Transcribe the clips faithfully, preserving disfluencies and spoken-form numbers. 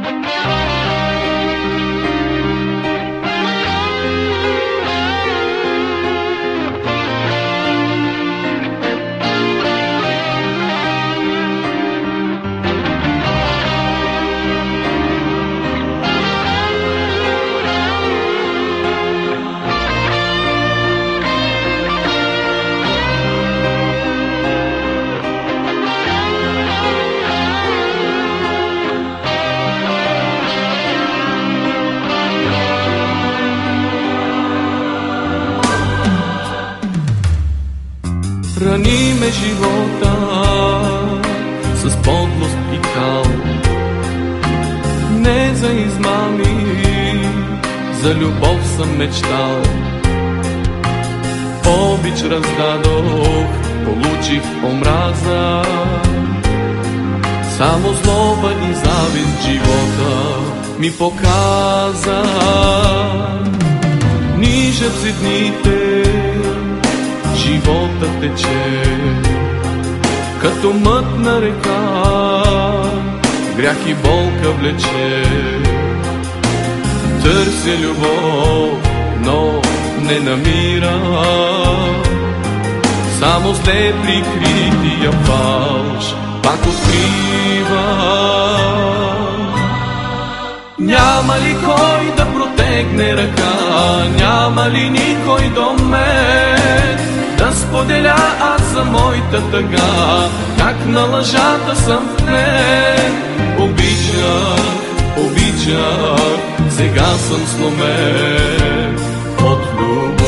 Храни ме живота с подлост и кал, не за измами, за любов съм мечтал. Обич раздадох, получих омраза, само злоба и завист живота ми показа. Нижат се дните, живота тече като мътна река, грях и болка влече. Търся любов, но не намирам, само зле прикрития фалш пак откривам. Няма ли кой да протегне ръка, няма ли никой до мен, да споделя аз за моята тъга, как на лъжата съм в плен. Обичах, обичах, сега съм сломен от любов.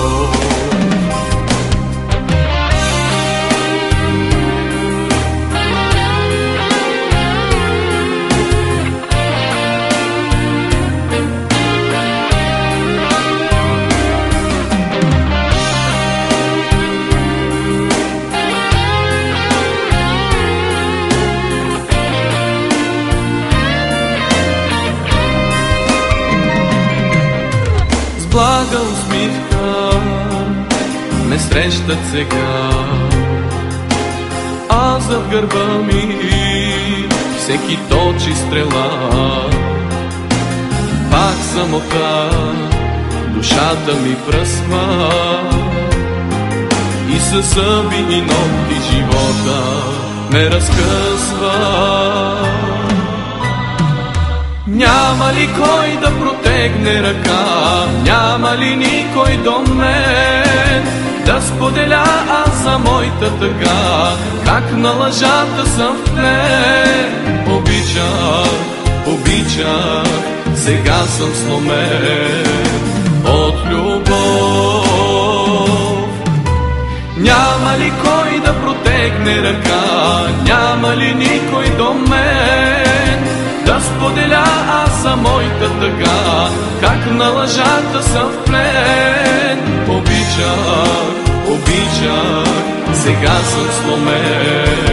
Блага усмивка ме срещат сега, а зад гърба ми всеки точи стрела. Пак самота душата ми пръсва и със зъби и ногти живота ме разкъсва. Няма ли кой да протегне ръка, няма ли никой до мен, да споделя аз за моята тъга, как на лъжата съм в плен. Обичах, обичах, сега съм сломен от любов. Няма ли кой да протегне ръка, няма ли никой до мен, да споделя аз за моята тъга, как на лъжата съм в плен. Обичах, обичах, сега съм сломен